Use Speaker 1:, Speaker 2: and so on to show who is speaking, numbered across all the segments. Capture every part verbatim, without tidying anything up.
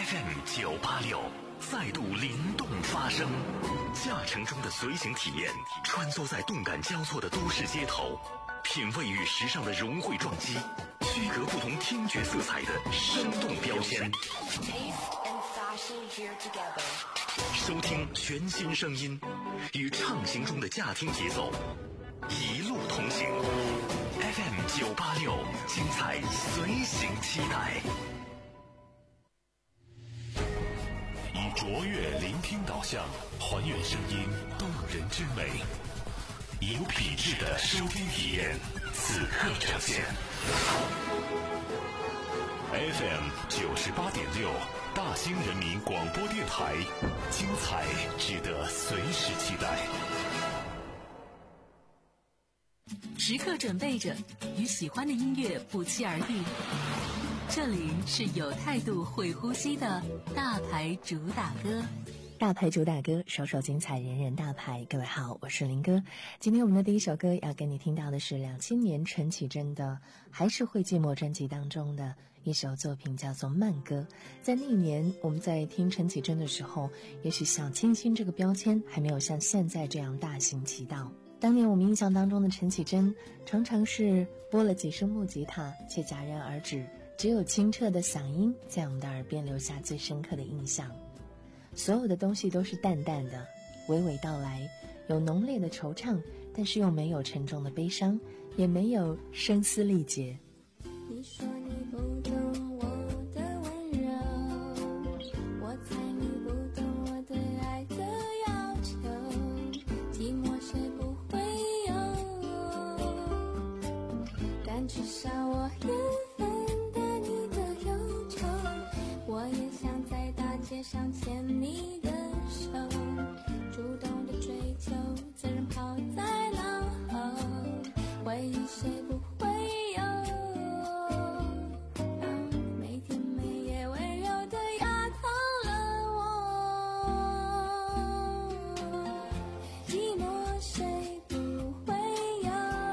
Speaker 1: F M 九八六再度灵动发声，驾乘中的随行体验，穿梭在动感交错的都市街头，品味与时尚的融汇撞击，区隔不同听觉色彩的生动标签。收听全新声音，与畅行中的驾听节奏，一路同行。F M 九八六，精彩随行期待。以卓越聆听导向，还原声音动人之美，有品质的收听体验，此刻呈现。F M 九十八点六，大兴人民广播电台，精彩值得随时期待。
Speaker 2: 时刻准备着，与喜欢的音乐不期而遇。这里是有态度会呼吸的大牌主打歌。
Speaker 3: 大牌主打歌，首首精彩，人人大牌。各位好，我是林哥。今天我们的第一首歌要跟你听到的是两千年陈绮贞的《还是会寂寞》专辑当中的一首作品，叫做《慢歌》。在那一年我们在听陈绮贞的时候，也许小清新这个标签还没有像现在这样大行其道。当年我们印象当中的陈绮贞常常是拨了几声木吉他，却戛然而止，只有清澈的嗓音在我们的耳边留下最深刻的印象。所有的东西都是淡淡的，娓娓道来，有浓烈的惆怅，但是又没有沉重的悲伤，也没有声嘶力竭。
Speaker 4: 你说你不懂我的温柔，我猜你不懂我对爱的要求，寂寞谁不会有，但至少我也分担你的忧愁，我也想在大街上牵你的手，主动的追求，责任抛在脑后，回忆谁不会有，每天每夜温柔的压痛了我，寂寞谁不会有，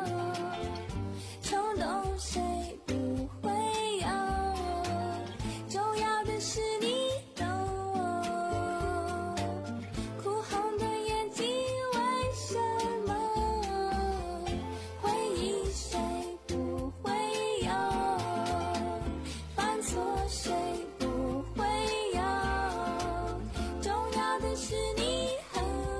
Speaker 4: 冲动谁不会有，重要的是你懂我，哭红的眼睛为什么，回忆谁不会有，犯错谁不会有，重要的是你和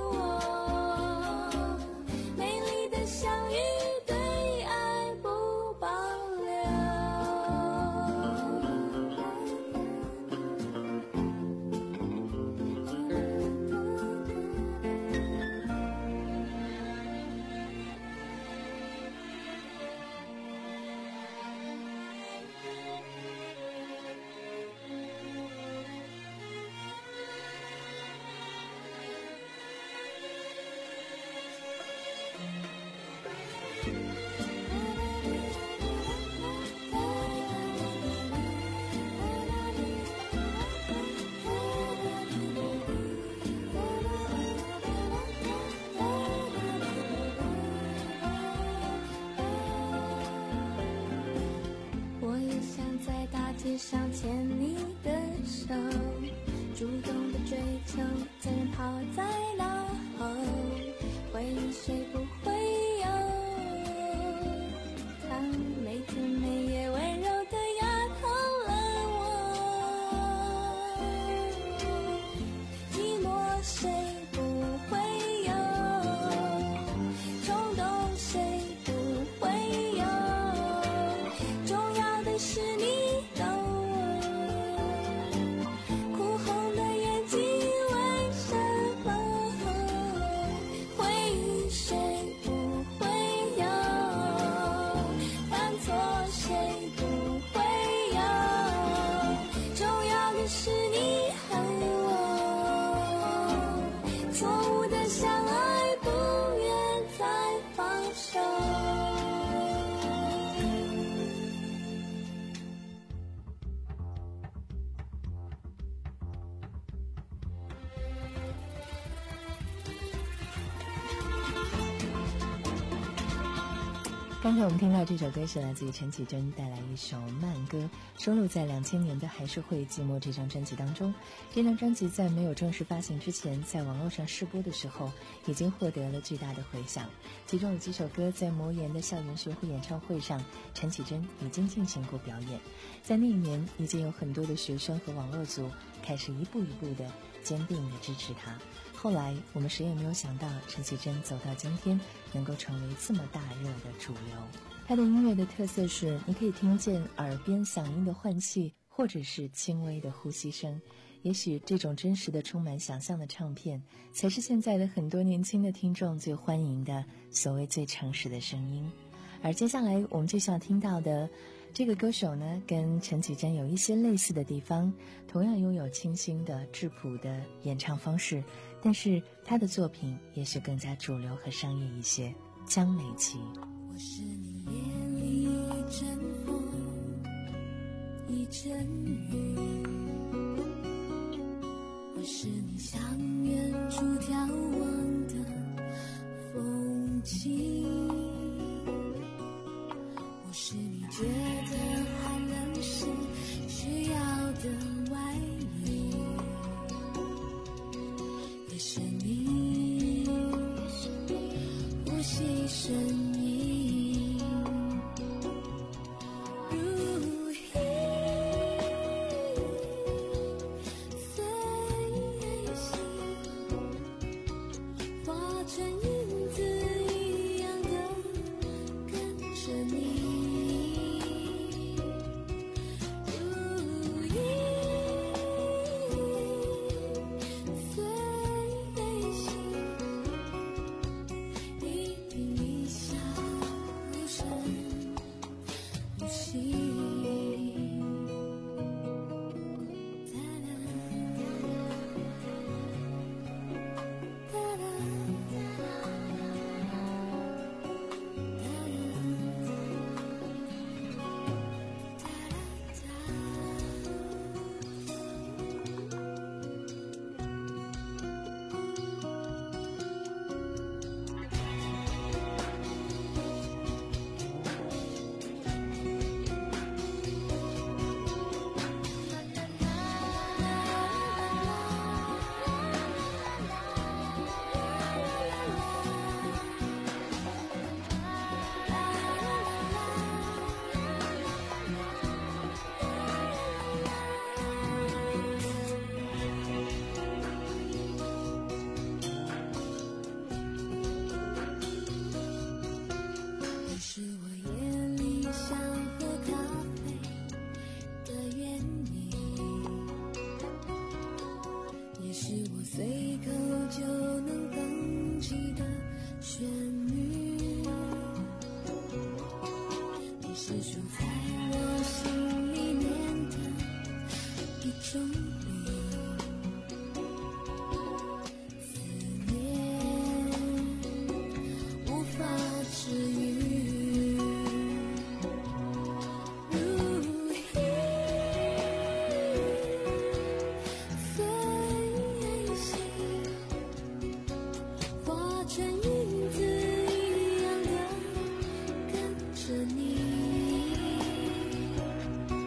Speaker 4: 我，美丽的相遇对爱不保留。我也想在大街上牵你的手，主动的追求，责任抛在脑后，回忆谁不会有，它每天每夜温柔的压痛了我，寂寞谁不会有，冲动谁不会有，重要的是你懂我，哭红的眼睛为什么，回忆谁不
Speaker 3: 刚才我们听到这首歌是来自于陈绮贞带来一首慢歌，收录在两千年的《还是会寂寞》这张专辑当中。这张专辑在没有正式发行之前，在网络上试播的时候已经获得了巨大的回响，其中有几首歌在魔岩的校园巡回演唱会上，陈绮贞已经进行过表演。在那一年，已经有很多的学生和网络族开始一步一步的坚定的支持她。后来我们谁也没有想到，陈绮贞走到今天能够成为这么大热的主流。她的音乐的特色是，你可以听见耳边嗓音的换气，或者是轻微的呼吸声。也许这种真实的充满想象的唱片，才是现在的很多年轻的听众最欢迎的所谓最诚实的声音。而接下来我们就想听到的这个歌手呢，跟陈绮贞有一些类似的地方，同样拥有清新的质朴的演唱方式，但是她的作品也是更加主流和商业一些。江美琪，
Speaker 4: 我是你眼里一阵风，一阵雨，我是你向远处眺望的风景，我是你觉得寒冷时需要的外衣，也是你呼吸声音，如影随形，化成影子一样的跟着你，如影随形，一颦一笑如身如戏。你是我夜里想喝咖啡的原因，也是我随口就能哼起的旋律，你是住在我心里面的一种云，思念无法治愈，如影随形，化成影子一样的跟着你，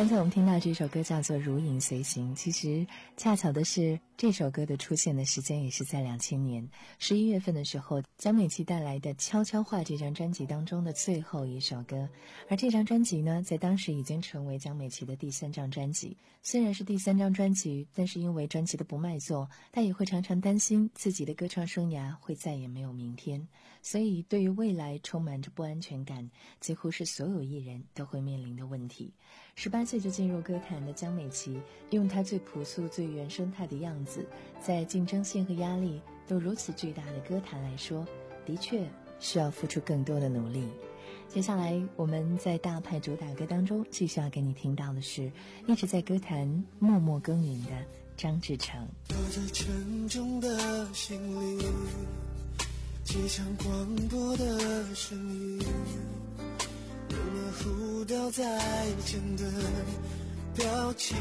Speaker 3: 刚才我们听到这首歌叫做《如影随形》，其实恰巧的是这首歌的出现的时间也是在两千年十一月份的时候，江美琪带来的《悄悄话》这张专辑当中的最后一首歌。而这张专辑呢，在当时已经成为江美琪的第三张专辑。虽然是第三张专辑，但是因为专辑的不卖座，她也会常常担心自己的歌唱生涯会再也没有明天，所以对于未来充满着不安全感，几乎是所有艺人都会面临的问题。十八岁就进入歌坛的江美琪，用她最朴素最原生态的样子，在竞争性和压力都如此巨大的歌坛来说，的确需要付出更多的努力。接下来我们在大牌主打歌当中继续要给你听到的是一直在歌坛默默耕耘的张志成。
Speaker 5: 躲在沉重的心里，机场广播的声音，有了呼叫再见的表情，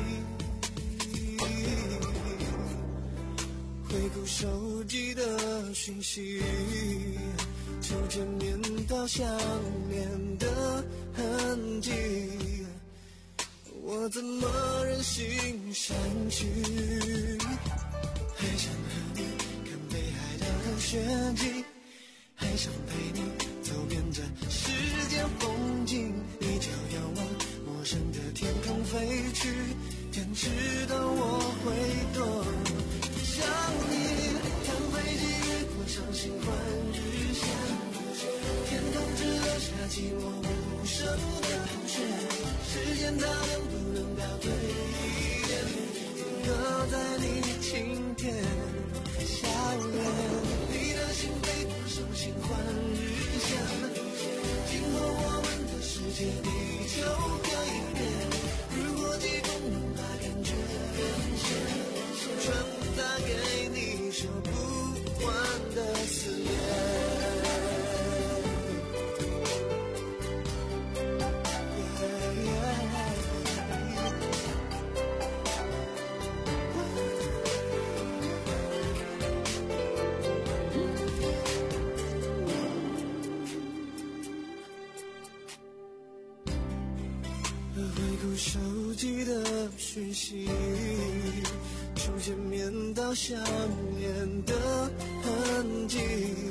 Speaker 5: 回顾手机的讯息，从见面到相恋的痕迹，我怎么忍心删去？还想和你看北海道的雪景，还想陪你走遍这世间风景，你就要往陌生的天空飞去，天知道我会多想你。看飞机越过伤心换日线，天空只留下寂寞无声的盘旋，时间它能不能倒退一点，停格在你晴天笑脸，你的心飞过伤心换日线，经过我们的世界地球可以变，如果疾风能把感觉变现，传达给你说不完的思念。手机的讯息，从见面到相恋的痕迹，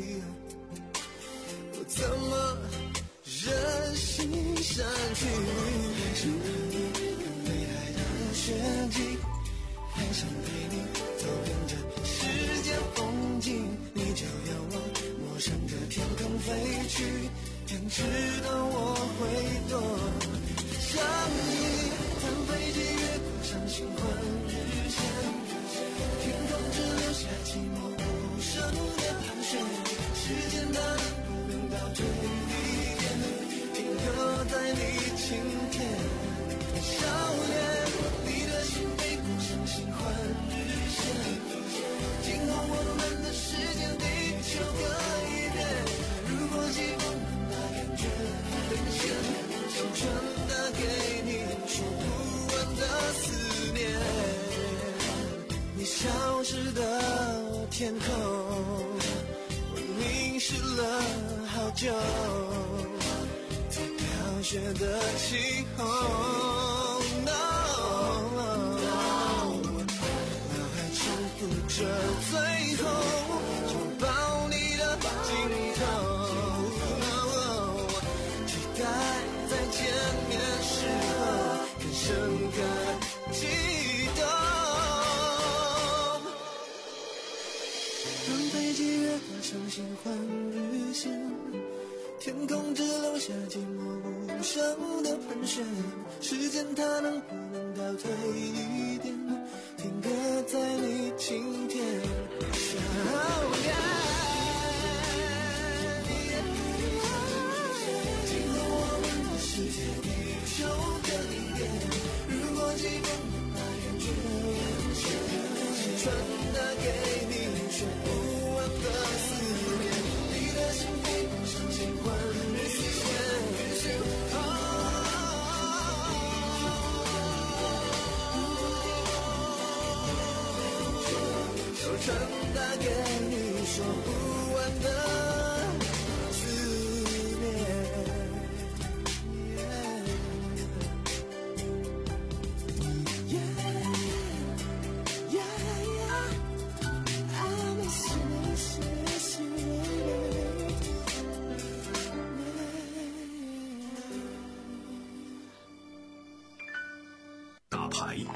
Speaker 5: 我怎么忍心删去？还想和你看北海道的雪景，还想陪你走遍这世间风景，你就要往陌生的天空飞去，天知道我会多想你。看飞机越过伤心换日线，天空只留下寂寞无声的盘旋，时间它能不能倒退一点，停格在你晴天笑脸，你的心飞过伤心换日线，经过我们的时间地球可以变，如果疾风能把感觉变现，就传达给你说不完的思念，你消失的天空，我凝视了好久，在飘雪的气候， no, 脑海重复着最后拥抱你的镜头，期待在见面时候更深刻激动，让飞机越过伤心换日线，天空只留下寂寞无声的盘旋，时间它能不能倒退一点，停格在你晴天笑脸，经过我们的世界地球的一点，如果疾风能把感觉变现，传达给你说不完的思念，你的心飞过伤心换日线，传达给你说不完的思念。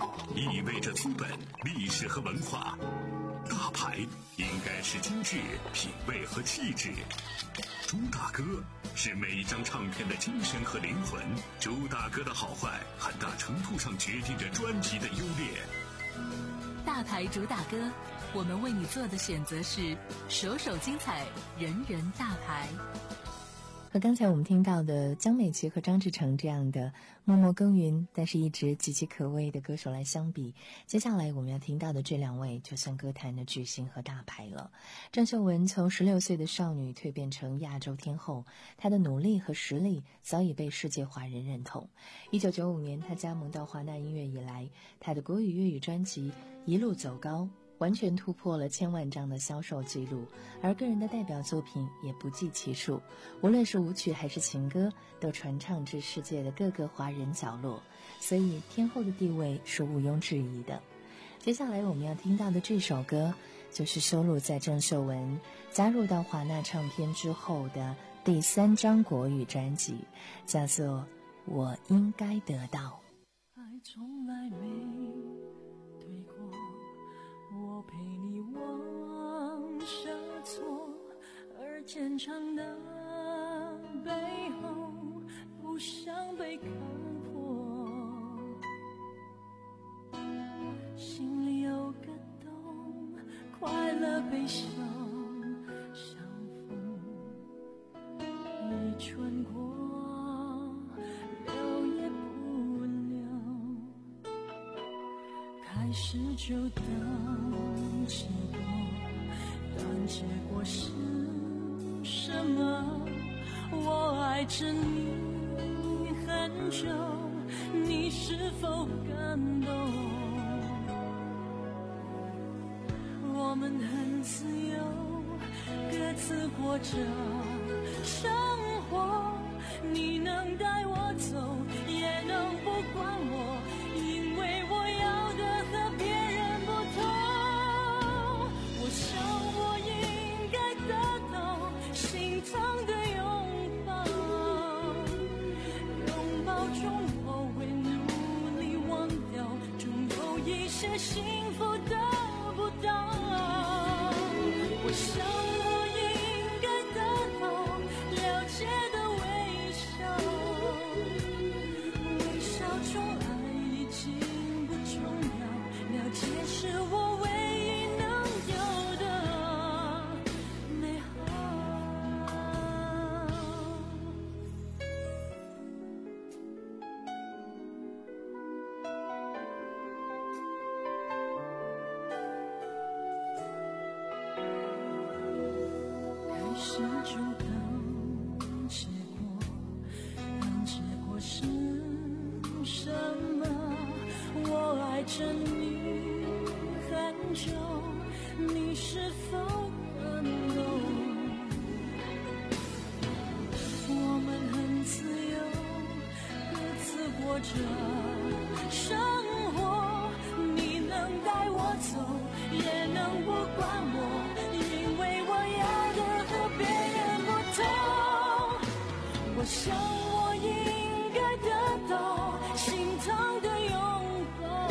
Speaker 1: 意味着资本、历史和文化。大牌应该是精致、品味和气质。朱大哥是每一张唱片的精神和灵魂。朱大哥的好坏，很大程度上决定着专辑的优劣。
Speaker 2: 大牌主打歌，我们为你做的选择是首首精彩，人人大牌。
Speaker 3: 和刚才我们听到的江美琪和张志成这样的默默耕耘但是一直岌岌可危的歌手来相比，接下来我们要听到的这两位就算歌坛的巨星和大牌了。郑秀文从十六岁的少女蜕变成亚洲天后，她的努力和实力早已被世界华人认同。一九九五年她加盟到华纳音乐以来，她的国语粤语专辑一路走高，完全突破了千万张的销售记录，而个人的代表作品也不计其数，无论是舞曲还是情歌，都传唱至世界的各个华人角落，所以天后的地位是毋庸置疑的。接下来我们要听到的这首歌，就是收录在郑秀文加入到华纳唱片之后的第三张国语专辑，叫做《我应该得到》。
Speaker 6: 爱从来没对过，我陪你往下错，而坚强的背后不想被看破，心里有个洞，快乐悲伤相逢，已穿过留也不留，开始就当结果，但结果是什么？我爱着你很久，你是否感动？我们很自由，各自过着生活，你能带我走，也能不管我，因为我要的和别人不同。我想我应该得到心疼的拥抱，拥抱中我会努力忘掉，总有一些幸福得不到。我想我应该得到了解的微笑，微笑中爱已经不重要，了解是我唯一能有的美好。开始就当结果，但结果是什么？我爱着你很久，你是否感动？我们很自由，各自过着生活，你能带我走，也能不管我，因为我要的和别人不同。我想我应该得到心疼的拥抱，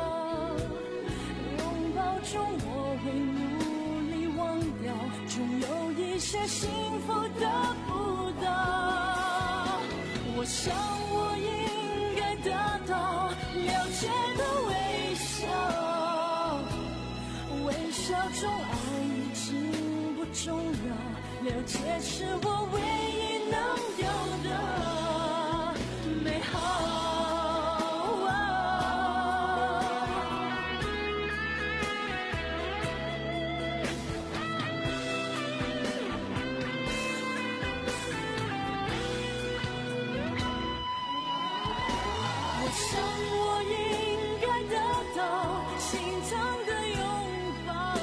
Speaker 6: 拥抱中我会努力忘掉，总有一些幸福得不到。我想我应该得到了解的微笑，微笑中爱已经不重要，了解是我唯一能有的美好。我想我应该得到心疼的拥抱，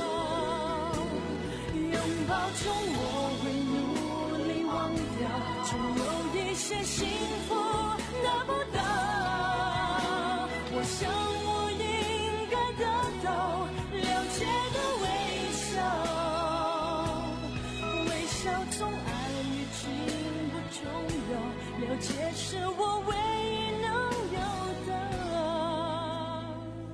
Speaker 6: 拥抱中我会努力忘掉，总有一些幸福得不到。我想我应该得到了解的微笑，微笑中爱已经不重要，了解是我唯一能有的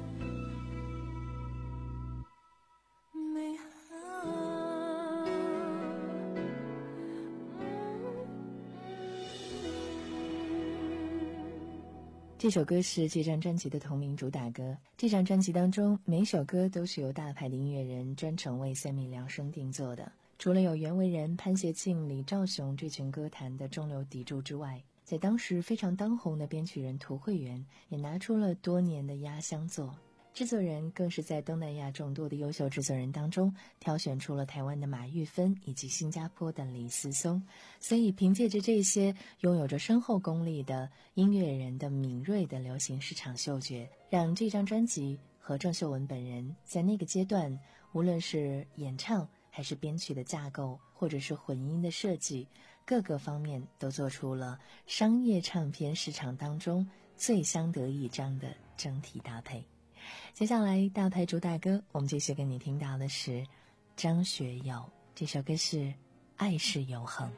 Speaker 3: 这首歌是这张专辑的同名主打歌。这张专辑当中，每首歌都是由大牌的音乐人专程为三米量身定做的。除了有袁惟仁、潘协庆、李兆雄这群歌坛的中流砥柱之外，在当时非常当红的编曲人涂慧源也拿出了多年的压箱作。制作人更是在东南亚众多的优秀制作人当中挑选出了台湾的马玉芬以及新加坡的李思松，所以凭借着这些拥有着深厚功力的音乐人的敏锐的流行市场嗅觉，让这张专辑和郑秀文本人在那个阶段，无论是演唱还是编曲的架构，或者是混音的设计，各个方面都做出了商业唱片市场当中最相得益彰的整体搭配。接下来大牌主打歌，我们继续跟你听到的是张学友，这首歌是《爱是永恒》。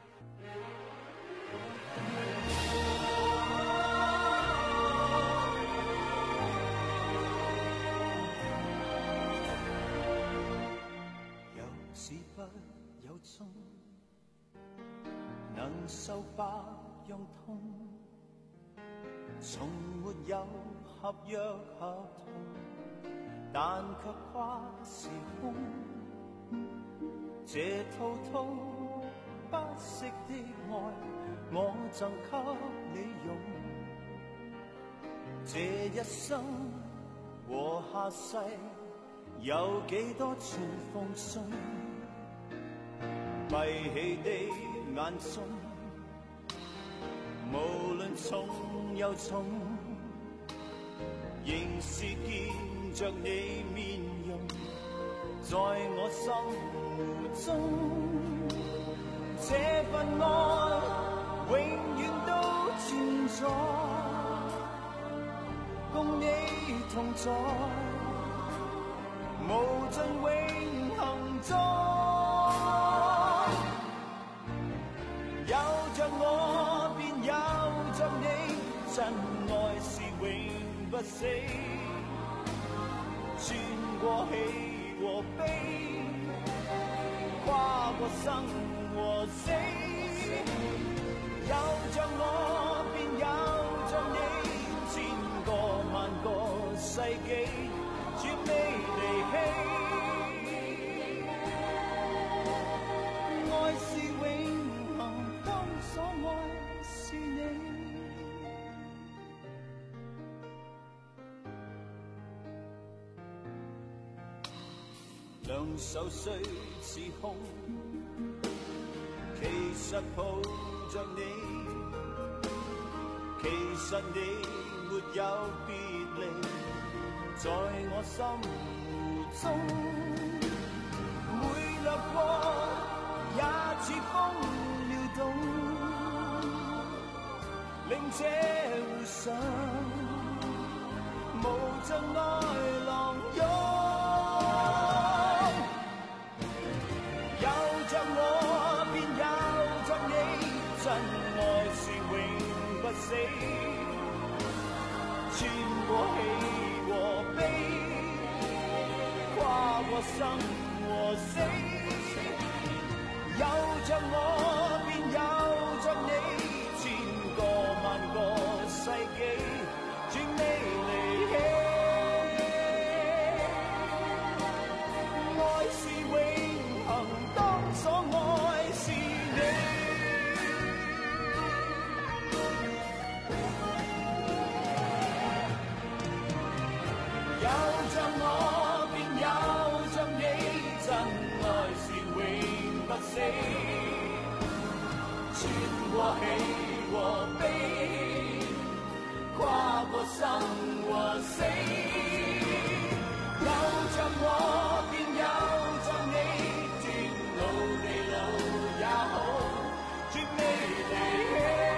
Speaker 5: 有始不有終，能受百樣痛，從沒有合約合同，但卻跨時空。這滔滔不息的愛，我贈給你用。這一生和下世，有幾多次風霜？閉起的眼中，無論重又重，仍是見着你面容，在我心湖中，這份愛永遠都存在，共你同在，無盡永恆中。有着我便有着你，真愛是永不死，穿過喜和悲，跨過生和死。有着我便有着你，千個萬個世紀，絕未離棄。愛是永恆，當所愛是你。兩手雖似空，其實抱着你，其實你沒有別離，在我心湖中，每掠過也似風撩動，令這湖上無盡愛浪湧。有着我便有着你，真愛是永不死，穿過喜和悲，跨過生和死。有着我便有着你，千個萬個世紀，絕未離棄。愛是永恆，當所愛是你。有着我便有着你，真愛是永不死，穿過喜和悲，跨過生和死。有着我便有着你，天老地老也好，絕未離棄。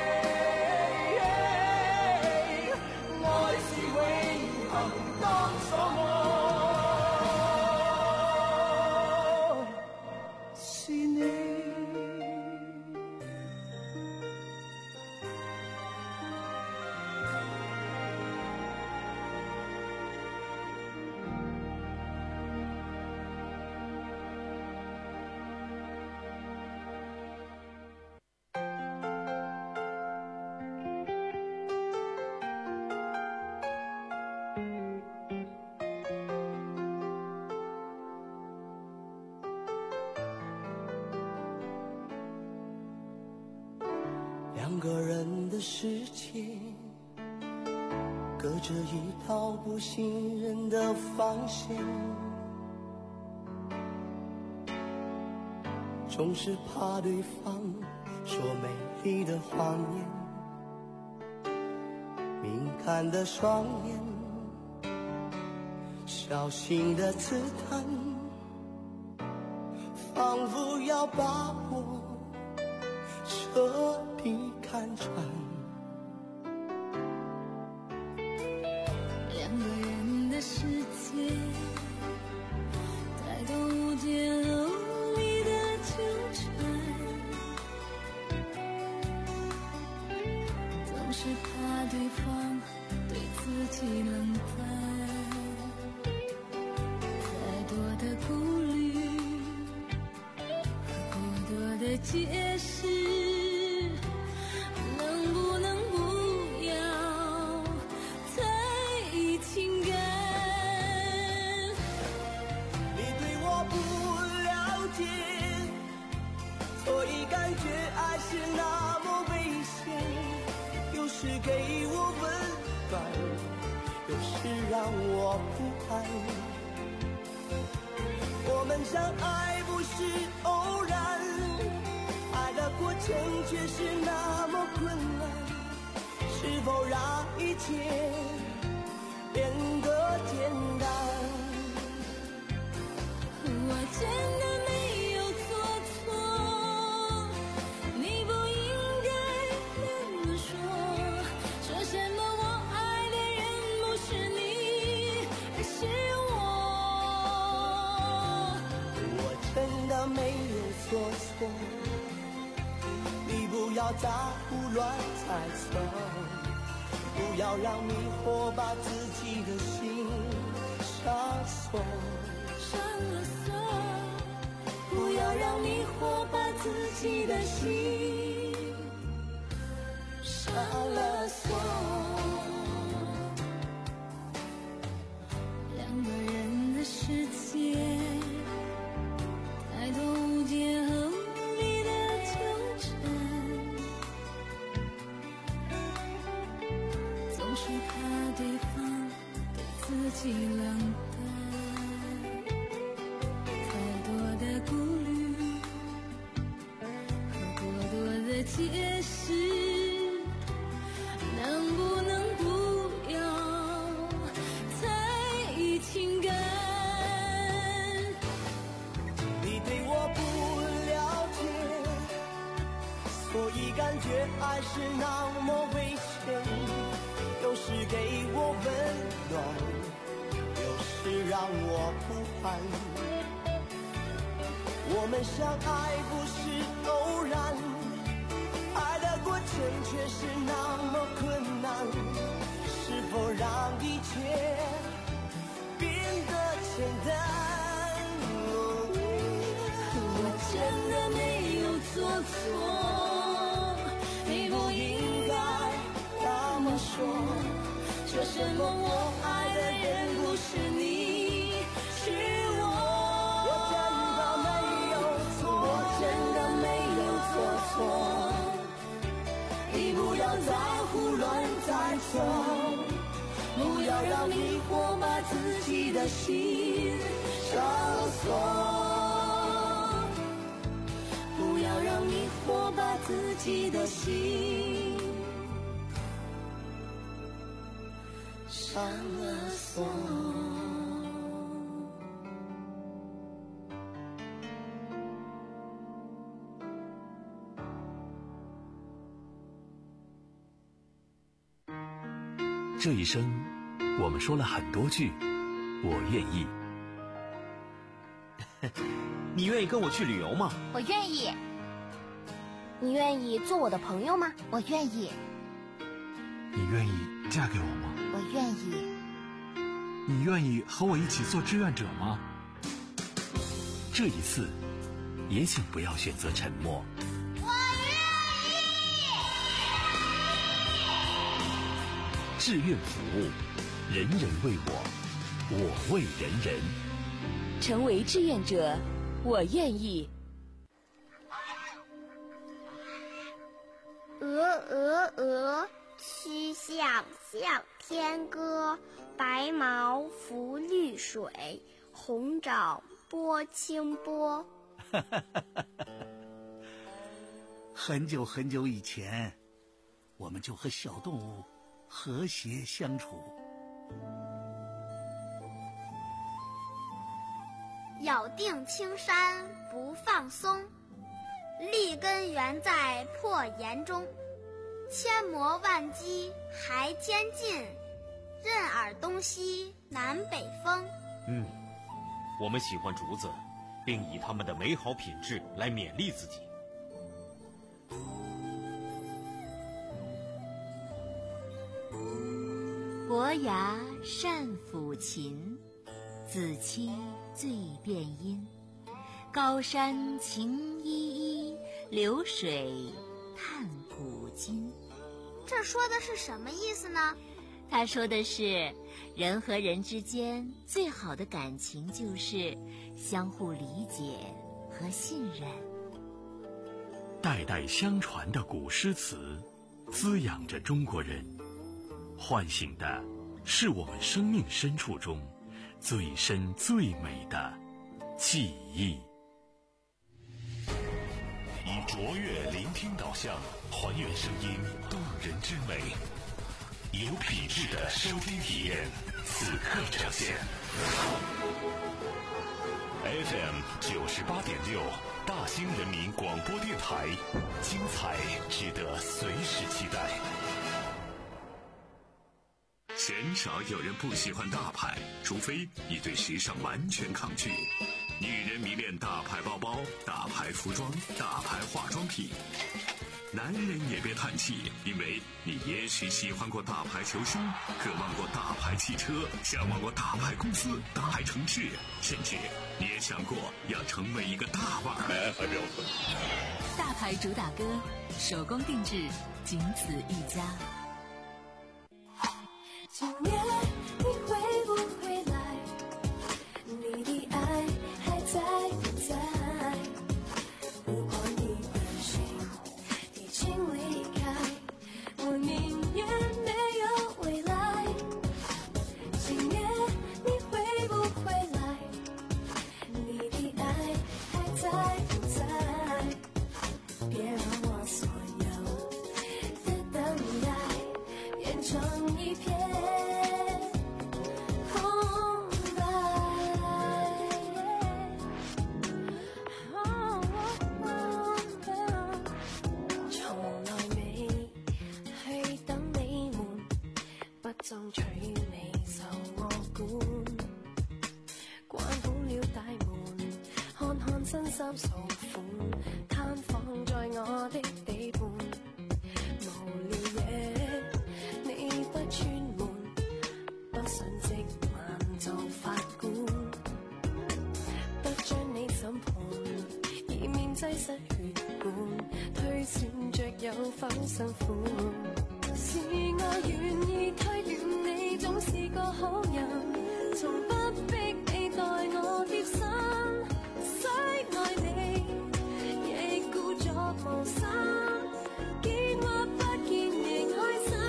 Speaker 5: 愛是永恆，當所愛是你。 两个人的世界，隔着一道不信任的防线，总是怕对方说美丽的谎言，敏感的双眼，小心的刺探，仿佛要把我彻底看穿。
Speaker 6: 两个人的世界，太多无解无力的纠缠，总是怕对方对自己冷淡，太多的顾虑和过多的解释，能不能不要太情感？
Speaker 5: 你对我不了解，所以感觉爱是那么危险，有时给我温暖，有时让我不安。我们相爱不是偶然，爱的过程却是那么困难，是否让一切变得简单？
Speaker 6: 我真的没有做错，你不应该那么说，说什么我爱的人不是你，而是我。
Speaker 5: 我真的没有做错，你不要再胡乱猜测，不要让迷惑把自己的心上锁，
Speaker 6: 上了锁，不要让迷惑把自己的心上了锁。两个人的世界，太多无解和无力的纠缠，总是怕对方对自己冷淡，太多的顾虑和过多的解释，能不能不要太情感？
Speaker 5: 你对我不了解，所以感觉爱是那么危险，有时给我温暖，有时让我不安。我们相爱不是偶然，爱的过程却是那么困难，是否让一切变得简单？
Speaker 6: 我真的没有做错，你不应该那么说，说什么我爱的人不是你，是我。
Speaker 5: 我真的没有错，
Speaker 6: 我真的没有做错，你不要再胡乱猜测，不要让迷惑把自己的心上锁。不要让迷惑把自己的心上了锁。
Speaker 1: 这一生，我们说了很多句“我愿意”。
Speaker 7: 你愿意跟我去旅游吗？
Speaker 8: 我愿意。你愿意做我的朋友吗？我愿意。
Speaker 9: 你愿意嫁给我吗？
Speaker 8: 我愿意。
Speaker 9: 你愿意和我一起做志愿者吗？
Speaker 1: 这一次，也请不要选择沉默。
Speaker 8: 我愿意。
Speaker 1: 志愿服务，人人为我，我为人人。
Speaker 2: 成为志愿者，我愿意。
Speaker 10: 鹅鹅鹅，曲项向天歌。白毛浮绿水，红掌拨清波。
Speaker 11: 很久很久以前，我们就和小动物和谐相处。
Speaker 10: 咬定青山不放松，立根原在破岩中。千磨万击还坚劲，任尔东西南北风。
Speaker 7: 嗯，我们喜欢竹子，并以它们的美好品质来勉励自己。
Speaker 2: 伯牙善抚琴，子期最辨音。高山晴依依，流水探古今。
Speaker 10: 这说的是什么意思呢？
Speaker 2: 他说的是，人和人之间最好的感情就是相互理解和信任。
Speaker 1: 代代相传的古诗词，滋养着中国人，唤醒的是我们生命深处中最深最美的记忆。以卓越聆听导向，还原声音动人之美，有品质的收听体验，此刻呈现。F M 九十八点六，大兴人民广播电台，精彩值得随时期待。鲜少有人不喜欢大牌，除非你对时尚完全抗拒。女人迷恋大牌包包、大牌服装、大牌化妆品。男人也别叹气，因为你也许喜欢过大牌球星，渴望过大牌汽车，向往过大牌公司、大牌城市，甚至你也想过要成为一个大腕儿。
Speaker 2: 大牌主打歌，手工定制，仅此一家。
Speaker 4: 今夜你会不会来？你的爱还在不在？如果你关心，已经离开，我宁愿没有未来。今夜你会不会来？你的爱还在不在？别让我所有的等待变成一片爭取你受我管，關好了大門，看看新衫數款，攤放在我的地盤。無聊嘢你不串門，不信即晚做法官，不將你審判，以免擠塞血管，推算着有否辛苦。是我願意推斷你總是個好人，從不逼你待我貼身，雖愛你亦故作無心，見或不見仍開心。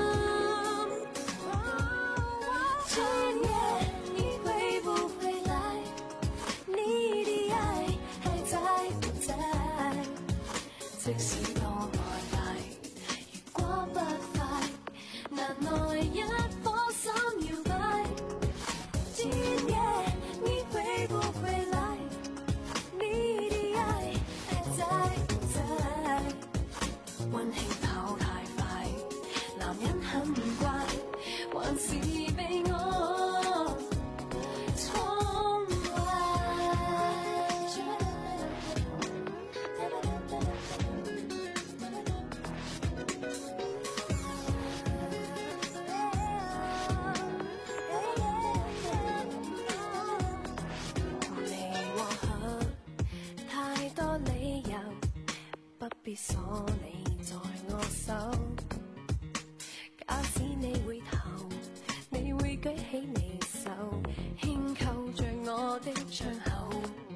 Speaker 4: 今夜你會不會來？你的愛還在不在？即使多愛戴，如果不快，難耐一顆心搖擺。今夜你會不會來？你的愛還在不在？溫馨跑太快，男人很怪，還是被我寵壞着。不必鎖你在我手，假使你回頭，你會舉起你手，輕扣着我的窗口，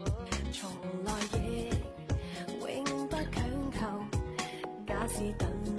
Speaker 4: 從來亦永不強求，假使等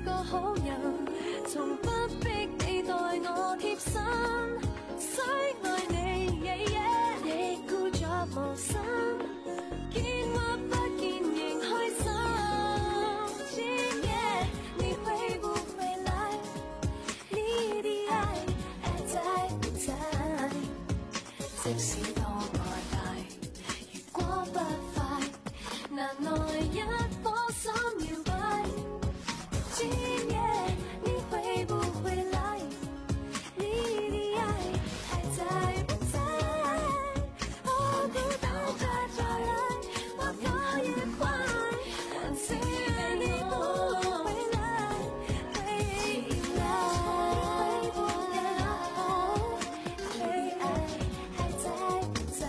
Speaker 6: 個好人，從不逼你待我貼身，想愛你，亦故作無心，見或不見仍開心。今夜你會不會來？你的愛還在不在？即使多愛大，如果不快，難耐一顆心搖擺。今夜你會不會來？你的愛還在不在？我孤獨着再來，或我也快。但願你不會來，回來，會不會來？對愛還在不在？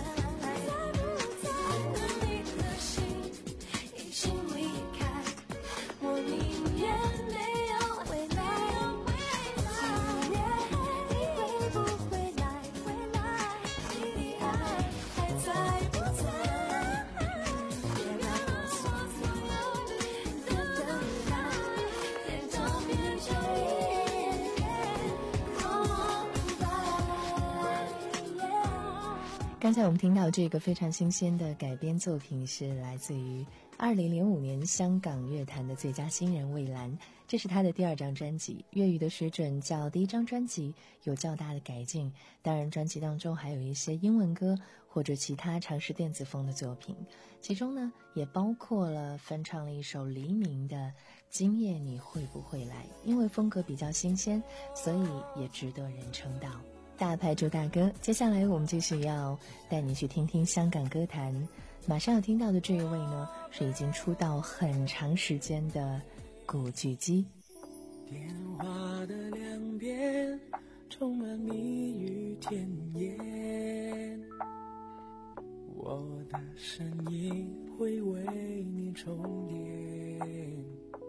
Speaker 6: 你的心已經離開，我寧願沒有未來。今夜你會不會來？你的愛還在不在？別讓我所有的等待，眼都變成一片空白。
Speaker 3: 刚才我们听到这个非常新鲜的改编作品，是来自于二零零五年香港乐坛的最佳新人蔚蓝，这是他的第二张专辑，粤语的水准较第一张专辑有较大的改进。当然，专辑当中还有一些英文歌或者其他尝试电子风的作品，其中呢也包括了翻唱了一首黎明的《今夜你会不会来》，因为风格比较新鲜，所以也值得人称道。大牌主打歌，接下来我们继续要带你去听听香港歌坛。马上要听到的这一位呢，是已经出道很长时间的古巨基。
Speaker 5: 电话的两边充满蜜语甜言，我的声音会为你充电。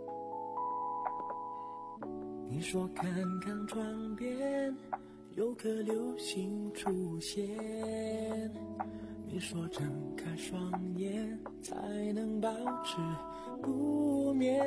Speaker 5: 你说看看窗边有颗流星出现，你说睁开双眼才能保持不眠。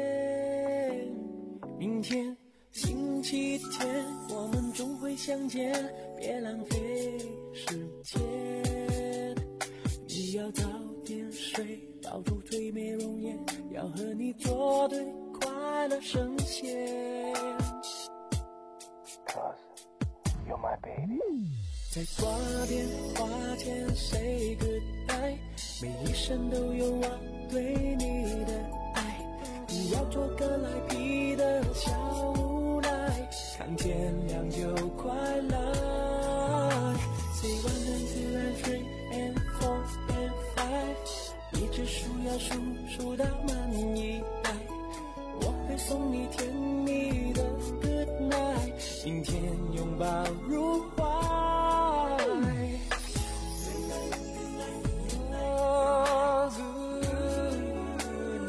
Speaker 5: 明天星期天我们终会相见，别浪费时间。你要早点睡，保住最美容颜，要和你作对，快乐神仙。You're my baby。 在挂电话前 say goodbye， 每一声都有我对你的爱。你要做个赖皮的小无赖，看天亮就快来。 Say one and two and three and four and five， 一直数要数数到满一百，我会送你甜蜜的 good night， 明天拥抱入怀。Oh, good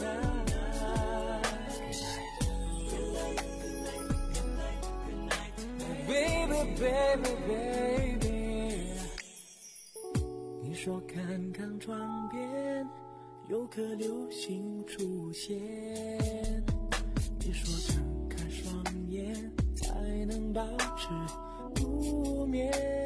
Speaker 5: night. Baby, baby, baby， 你说看看窗边有颗流星出现，你说睁开双眼才能保持不眠。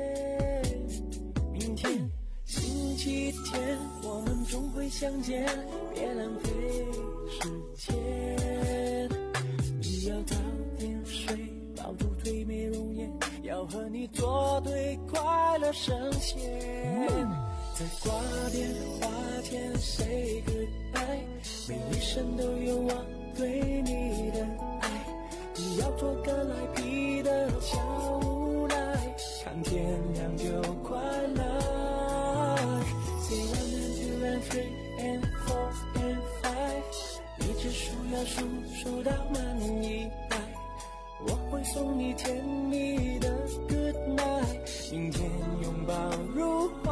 Speaker 5: 明天星期天我们终会相见，别浪费时间。你要早点睡，保住最美容颜，要和你作对，快乐神仙。在挂电话前 say goodbye， 每一声都有我对你的爱。你要做个赖皮的小无赖，看天亮就快来。Say one and two and three and four and five， 一直数要数数到满一百，我会送你甜蜜的 good night， 明天拥抱入怀。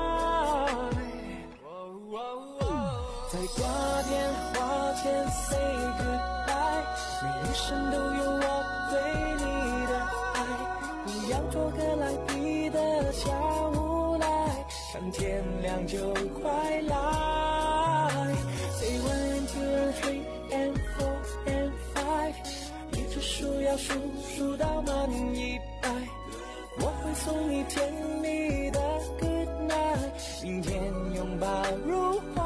Speaker 5: 在挂电话前 say goodbye， 每一声都有我对你的爱。你要做个赖皮的小无赖，看天亮就快来。Say one and two and three and four and five， 送你甜蜜的 good night， 明天拥抱入怀。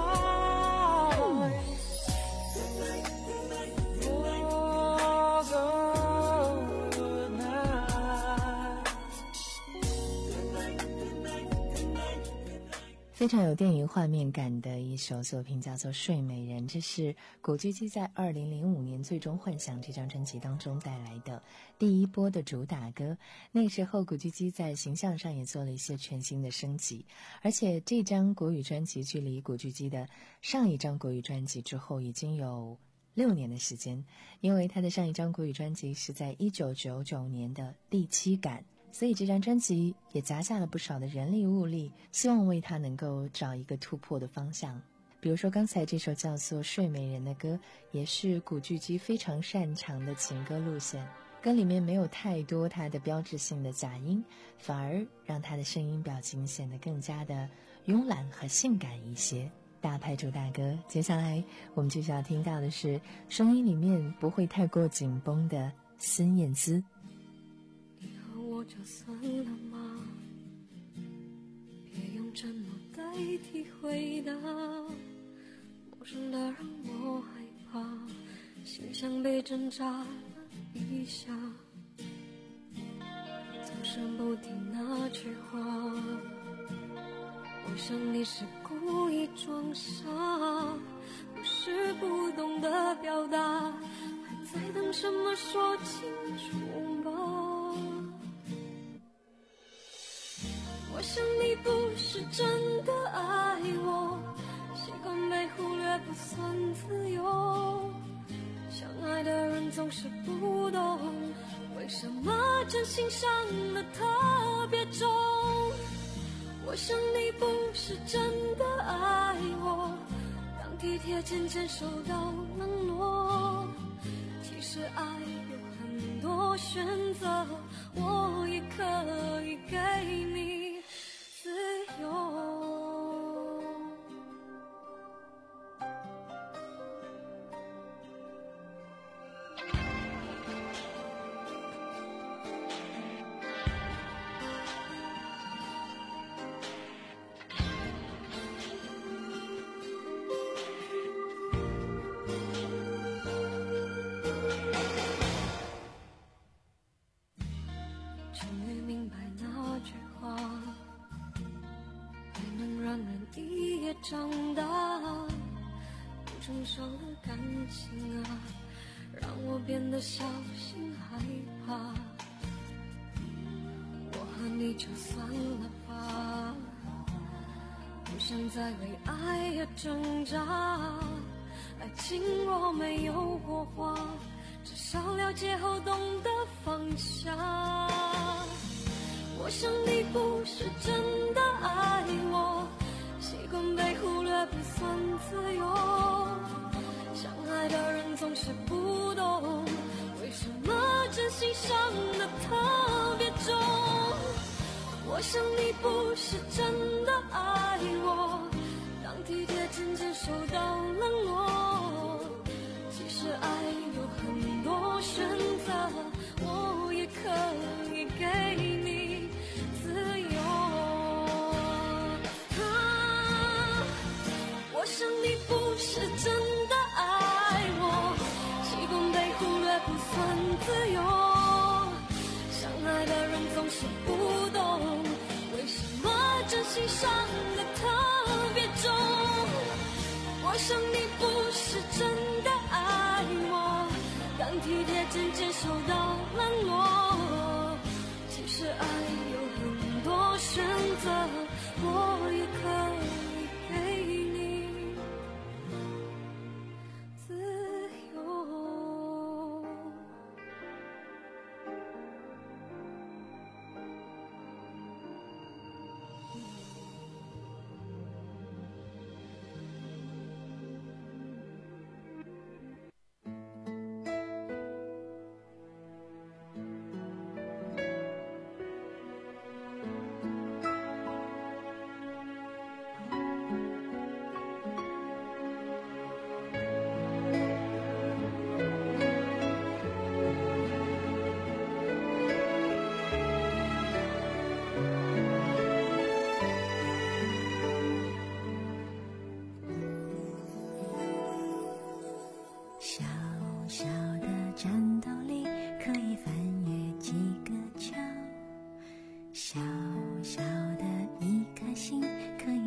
Speaker 3: 非常有电影画面感的一首作品叫做《睡美人》，这是古巨基在二零零五年《最终幻想》这张专辑当中带来的第一波的主打歌。那时候古巨基在形象上也做了一些全新的升级，而且这张国语专辑距离古巨基的上一张国语专辑之后已经有六年的时间，因为他的上一张国语专辑是在一九九九年的《第七感》，所以这张专辑也砸下了不少的人力物力，希望为他能够找一个突破的方向。比如说刚才这首叫做《睡美人》的歌，也是古巨基非常擅长的情歌路线，歌里面没有太多他的标志性的假音，反而让他的声音表情显得更加的慵懒和性感一些。大牌主打歌，接下来我们就要听到的是声音里面不会太过紧绷的孙燕姿。
Speaker 4: 我就算了吗？别用沉默代替回答。陌生的人我害怕，心像被针扎了一下。总是不听那句话，我想你是故意装傻，不是不懂得表达，还在等什么说清楚吧。我想你不是真的爱我，习惯被忽略不算自由，相爱的人总是不懂，为什么真心伤得特别重。我想你不是真的爱我，当体贴渐渐受到冷落，其实爱有很多选择，我也可以给你自由。终于明白那句话，没能让人一夜长大，不成熟的感情啊，让我变得小心害怕。我和你就算了吧，不想再为爱而挣扎，爱情若没有火花，至少了解后懂得放下。我想你不是真的爱我，习惯被忽略不算自由，相爱的人总是不懂，为什么真心伤得特别重。我想你不是真的爱我，当体贴渐渐受到冷落，其实爱有很多选择，我也可以给你自由。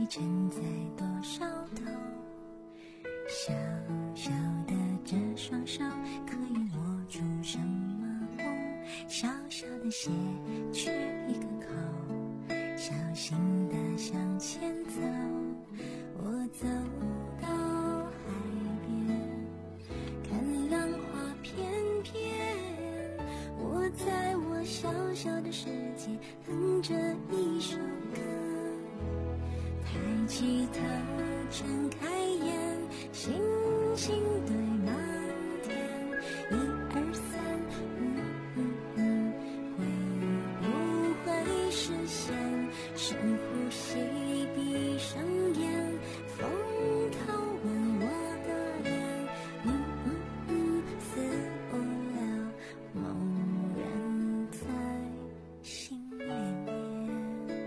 Speaker 12: 你承载多少头？小小的这双手可以握住什么梦？小小的鞋缺一个口，小心地向前走。我走到海边，看浪花翩翩。我在我小小的世界哼着一首歌，抬起头，睁开眼，星星堆满天。一二三，嗯嗯嗯，会不会实现？深呼吸，闭上眼，风靠吻我的脸，嗯嗯嗯，似无聊，梦人在心里面。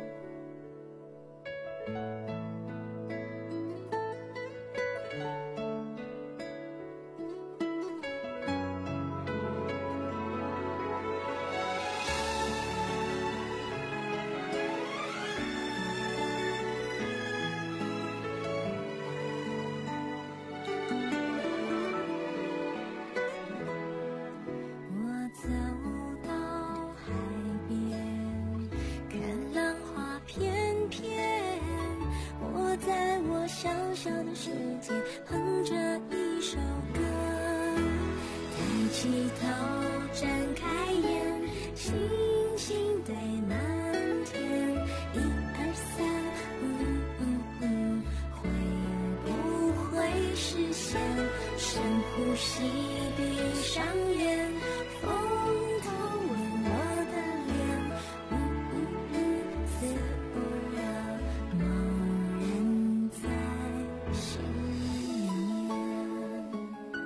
Speaker 12: 我走到海边，看浪花翩翩。我在我小小的世界哼着一首歌，抬起头，睁开眼，星星堆满天。一二三，嗯嗯嗯，会不会实现？深呼吸，闭上眼，风头吻我的脸，嗯嗯嗯，似无聊，梦人在心里面。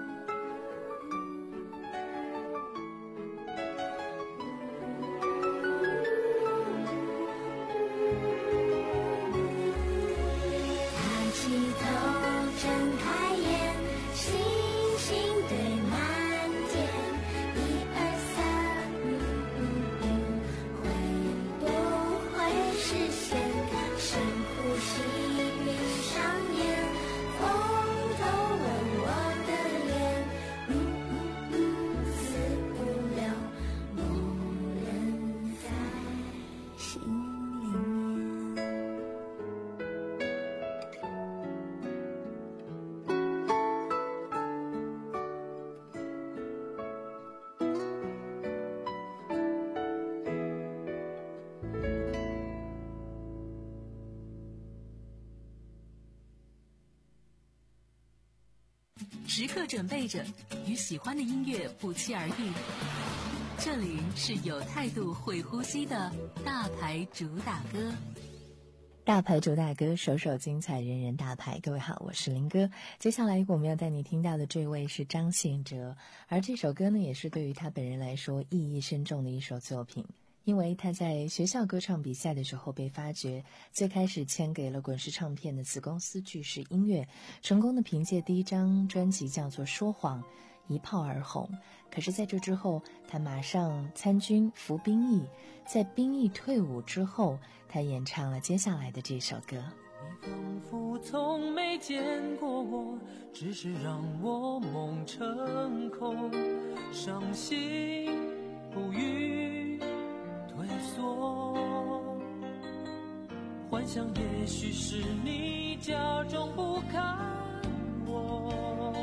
Speaker 12: 抬起头，睁开眼，星星堆满天。一二三，嗯嗯嗯，会不会实现？深呼吸，闭上眼，风头吻我的脸，嗯嗯嗯，似无聊，梦人在心里面。
Speaker 3: 时刻准备着，与喜欢的音乐不期而遇。这里是有态度、会呼吸的大牌主打歌。大牌主打歌，首首精彩，人人大牌。各位好，我是林哥。接下来我们要带你听到的这位是张信哲，而这首歌呢，也是对于他本人来说意义深重的一首作品。因为他在学校歌唱比赛的时候被发掘，最开始签给了滚石唱片的子公司巨石音乐，成功的凭借第一张专辑叫做《说谎》一炮而红。可是在这之后，他马上参军服兵役，在兵役退伍之后，他演唱了接下来的这首歌。
Speaker 6: 你仿佛从没见过我，只是让我梦成空，伤心不语退缩，幻想也许是你假装不看我，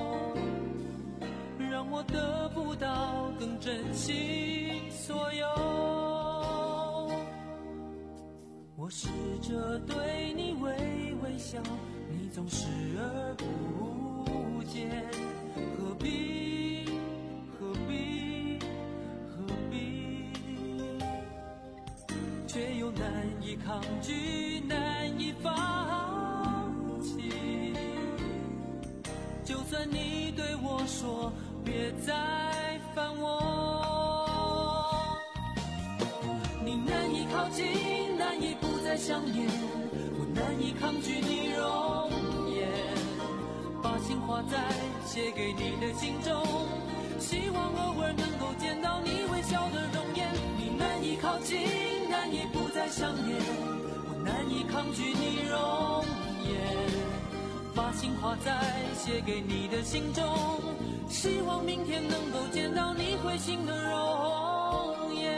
Speaker 6: 让我得不到更珍惜所有。我试着对你微微笑，你总视而不见，何必何必何必，却又难以抗拒，难以放弃。就算你对我说别再烦我，你难以靠近，难以不再想念，我难以抗拒你容颜，把心画在写给你的信中，希望偶尔能够见到你微笑的容颜。你难以靠近，难以不再想念，我难以抗拒你容心画在写给你的信中，希望明天能够见到你会心的容颜。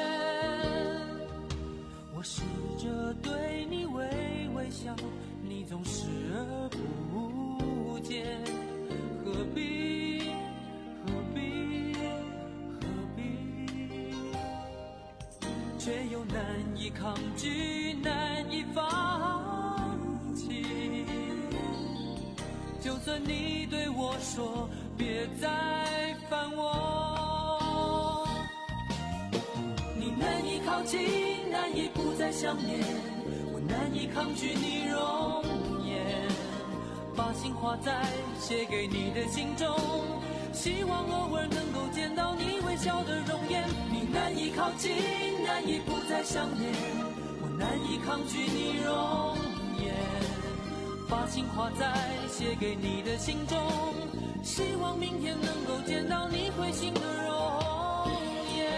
Speaker 6: 我试着对你微微笑，你总视而不见，何必何必何必，却又难以抗拒，难以放弃。就算你对我说别再烦我，你难以靠近，难以不再想念，我难以抗拒你容颜，把心画在写给你的信中，希望偶尔能够见到你微笑的容颜。你难以靠近，难以不再想念，我难以抗拒你容颜，把心画在写给你的信中，希望明天能够见到你会心的容颜。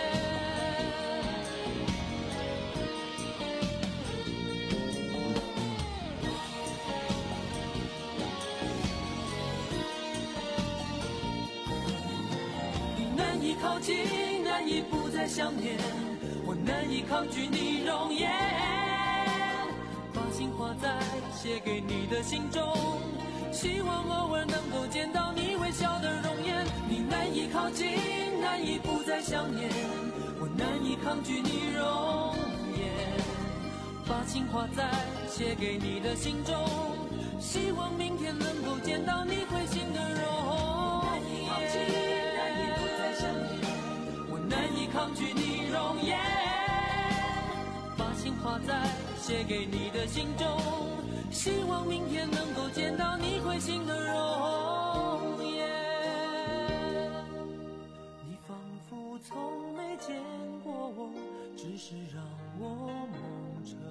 Speaker 6: 你难以靠近，难以不再想念，我难以抗拒你容颜，把心画在写给你的信中，希望偶尔能够见到你微笑的容颜。你难以靠近，难以不再想念，我难以抗拒你容颜，把心画在写给你的信中，希望明天能够见到你会心的容颜。难以不再想念，我难以抗拒你容颜，把心画在写给你的信中，希望明天能够见到你会心的容颜。你仿佛从没见过我，只是让我梦成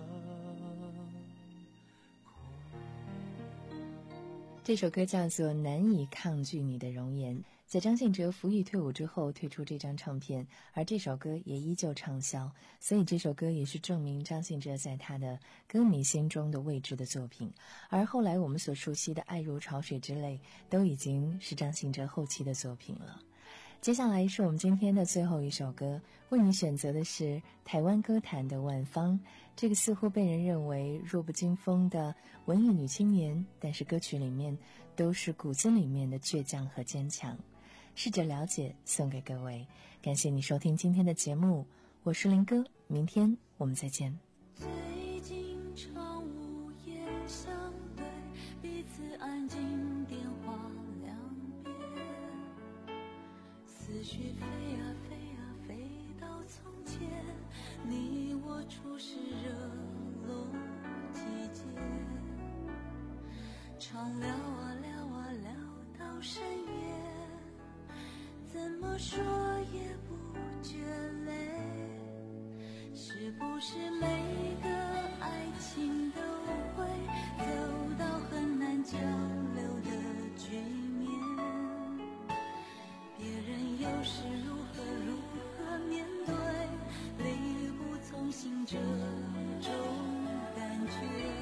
Speaker 3: 这首歌叫做《难以抗拒你的容颜》，在张信哲服役退伍之后推出这张唱片，而这首歌也依旧畅销，所以这首歌也是证明张信哲在他的歌迷心中的位置的作品。而后来我们所熟悉的《爱如潮水》之类，都已经是张信哲后期的作品了。接下来是我们今天的最后一首歌，为你选择的是台湾歌坛的万芳，这个似乎被人认为弱不禁风的文艺女青年，但是歌曲里面都是骨子里面的倔强和坚强。试着了解，送给各位。感谢你收听今天的节目，我是林哥，明天我们再见。
Speaker 12: 最近常无言相对，彼此安静电话两边，思绪飞啊飞啊飞到从前，你我初识热络季节，常聊啊聊啊聊到深夜，怎么说也不觉累，是不是每个爱情都会走到很难交流的局面，别人又是如何如何面对，力不从心这种感觉，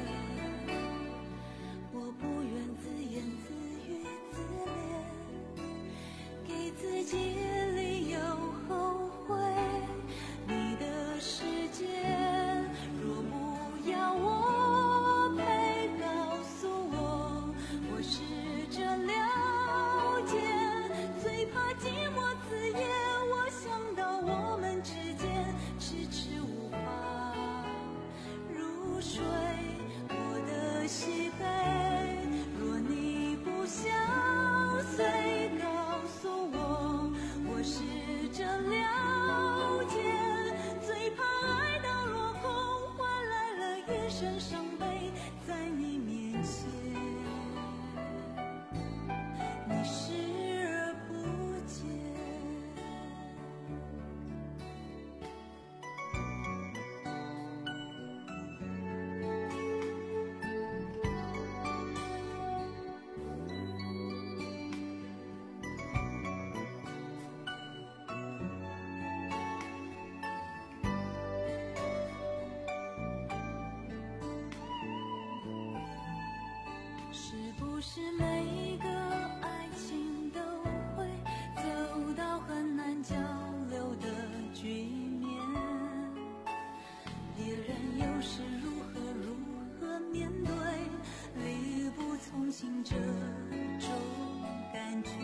Speaker 12: 我不愿自言自语自怜，给自己理由后悔，你的世界若不要我
Speaker 6: 不是每个爱情都会走到很难交流的局面，恋人又是如何如何面对力不从心这种感觉。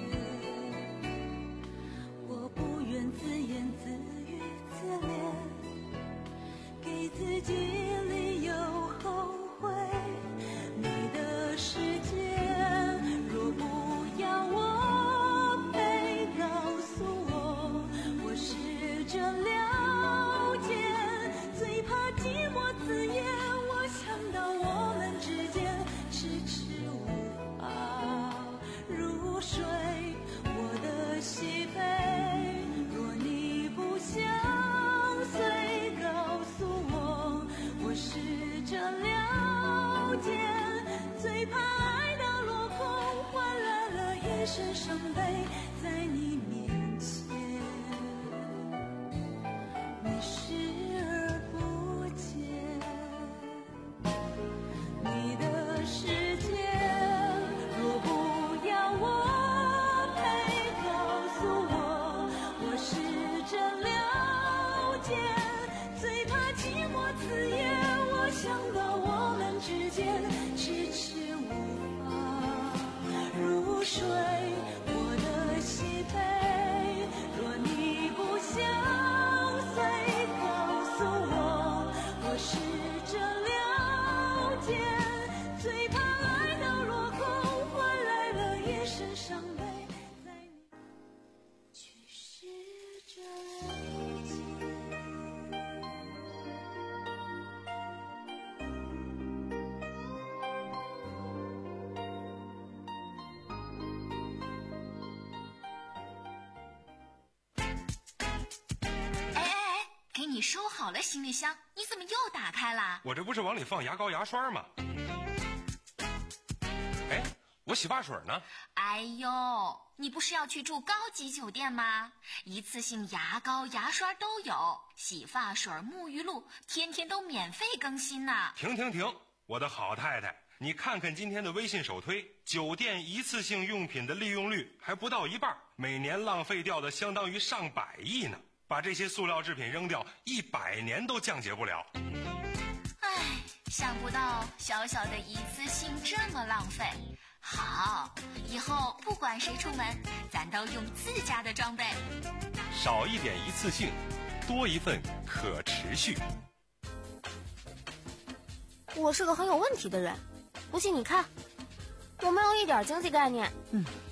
Speaker 6: 我不愿自言自语自怜，给自己理由后悔。你的世界若不要我陪，告诉我，我试着了解。最怕寂寞字眼，我想到我们之间迟迟无法入睡。我的喜悲，若你不相随，告诉我，我试着了解。最怕爱到落空，换来了一身伤悲，在你面前你视而不见。你的世界若不要我陪，告诉我，我试着了解。最怕寂寞字眼，我想到我们之间迟迟无法入睡。我的喜悲，若你不相随，告诉我，我试着了解。最怕爱到落空，换来了一身伤悲，在你去试着了解。
Speaker 2: 给你收好了行李箱，你怎么又打开了？
Speaker 13: 我这不是往里放牙膏牙刷吗？哎，我洗发水呢？
Speaker 2: 哎呦，你不是要去住高级酒店吗？一次性牙膏牙刷都有，洗发水沐浴露天天都免费更新呢。
Speaker 13: 停停停，我的好太太，你看看今天的微信首推，酒店一次性用品的利用率还不到一半，每年浪费掉的相当于上百亿呢。把这些塑料制品扔掉，一百年都降解不了。
Speaker 2: 唉，想不到小小的一次性这么浪费。好，以后不管谁出门，咱都用自家的装备。
Speaker 13: 少一点一次性，多一份可持续。
Speaker 8: 我是个很有问题的人，不信你看，我没有一点经济概念。
Speaker 3: 嗯，